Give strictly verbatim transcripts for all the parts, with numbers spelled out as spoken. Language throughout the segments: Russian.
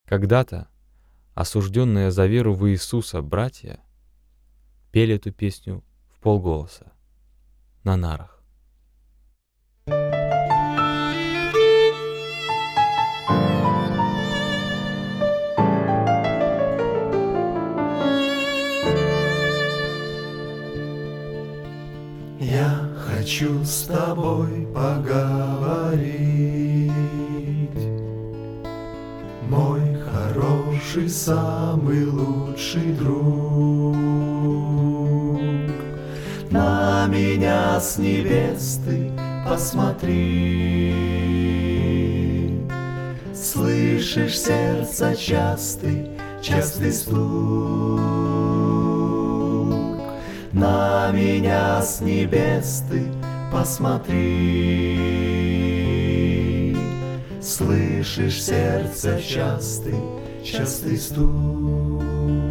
Когда-то осужденные за веру в Иисуса братья пели эту песню вполголоса на нарах. Я хочу с тобой поговорить, мой хороший, самый лучший друг. На меня с небес ты посмотри, слышишь сердце частый, частый стук. На меня с небес ты посмотри, слышишь сердце частый, частый стук.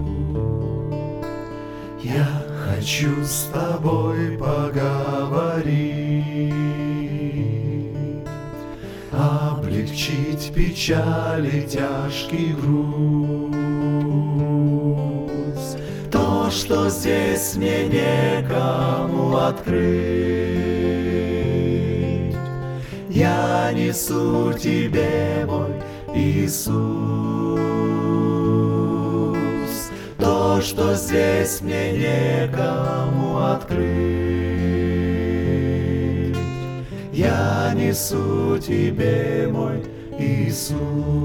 Я хочу с тобой поговорить, облегчить печаль и тяжкий груз. То, что здесь мне некому открыть, я несу тебе, мой Иисус. То, что здесь мне некому открыть, я несу тебе, мой Иисус.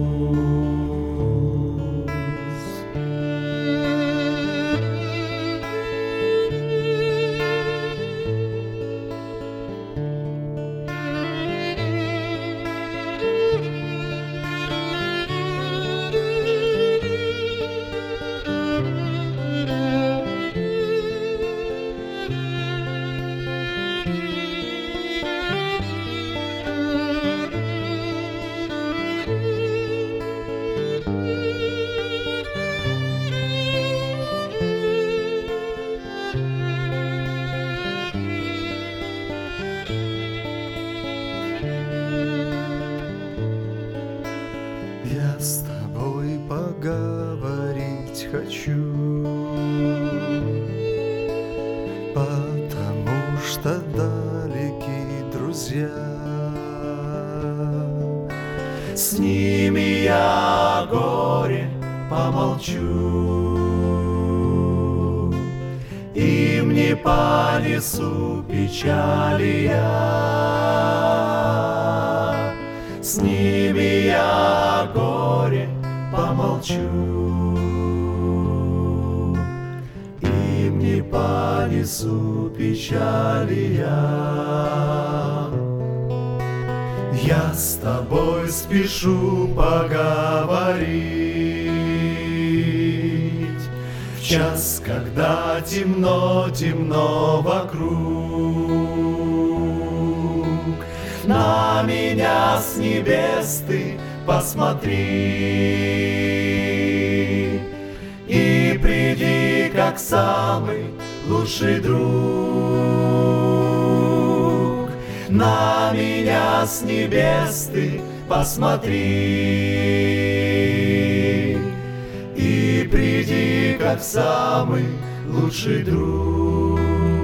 Я с тобой поговорить хочу, потому что далеки друзья. С ними я о горе помолчу, им не понесу печали я. С ними я о горе помолчу, им не понесу печали я. Я с тобой спешу поговорить в час, когда темно, темно вокруг. На меня с небес ты посмотри и приди, как самый лучший друг. На меня с небес ты посмотри и приди, как самый лучший друг.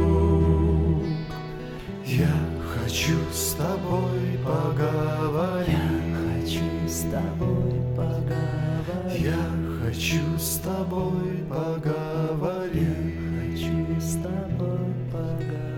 Я хочу с тобой поговорить, я хочу с тобой поговорить, я хочу с тобой поговорить, я хочу с тобой поговорить.